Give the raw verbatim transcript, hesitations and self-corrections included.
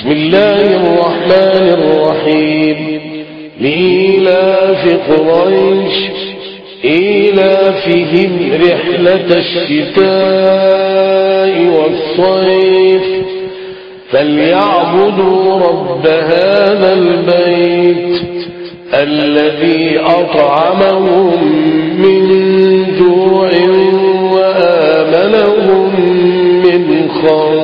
بسم الله الرحمن الرحيم لإيلاف قريش إيلافهم رحلة الشتاء والصيف فليعبدوا رب هذا البيت الذي أطعمهم من جوع وآمنهم من خوف